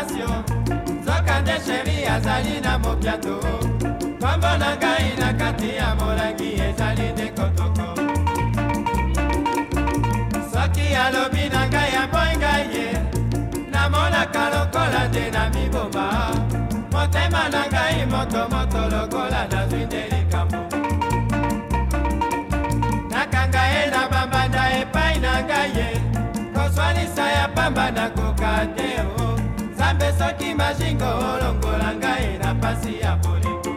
passion nzokande sheri azali na mopiato kombo na ngai na kati ya molangi ezali nde kotoko soki alobi na ngai aboyi ngai ye namonaka lokola nde na miboma motema na ngai motomoto lokola nazwi nde likambo nakanga ye na bambanda epai na ngai ye koswanisa ya pamba nakoka te o nzambe soki majingo olongola ngai na pasi ya bolingo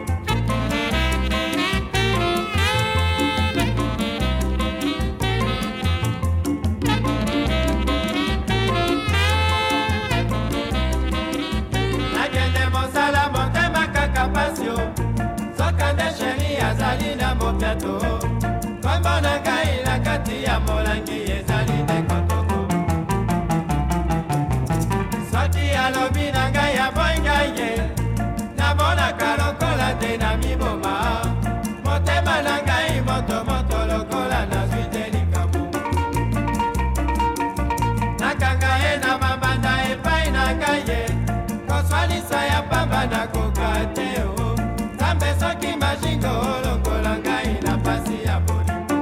nakende mosala motema kaka pasio sokande sheri azali na mopiato kombo na ngai na kati ya molangi ezali nde kotoko soki alobi na ngai aboyi ngai ye namonaka lokola nde na miboma motema na ngai motomoto lokola nazwi nde likambo nakanga ye na mabanda epai na ngai ye koswanisa ya pamba nakoka te o nzambe soki majingo olongola ngai na pasi ya bolingo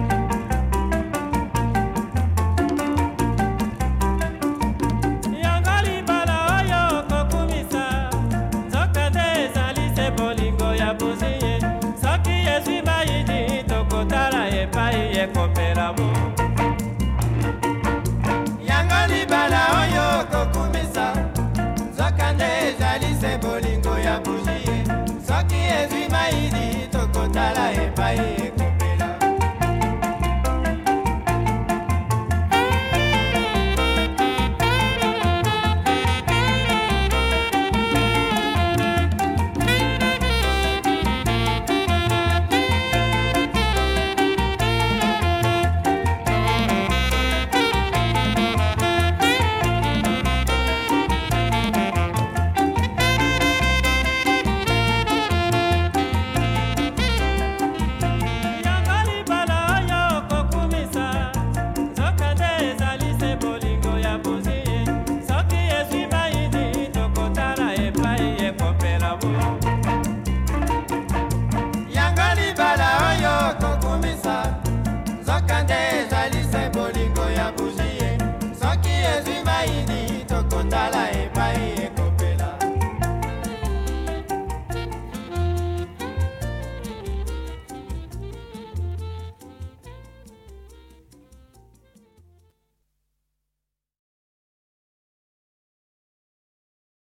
yango libala oyo kokumisa nzokande ezali se bolingo ya buziye soki ezwi mayini tokotala epai ekopelamo yango libala oyo kokumisa nzokande ezali se bolingo ya buziye soki ezwi mayini tokotala epai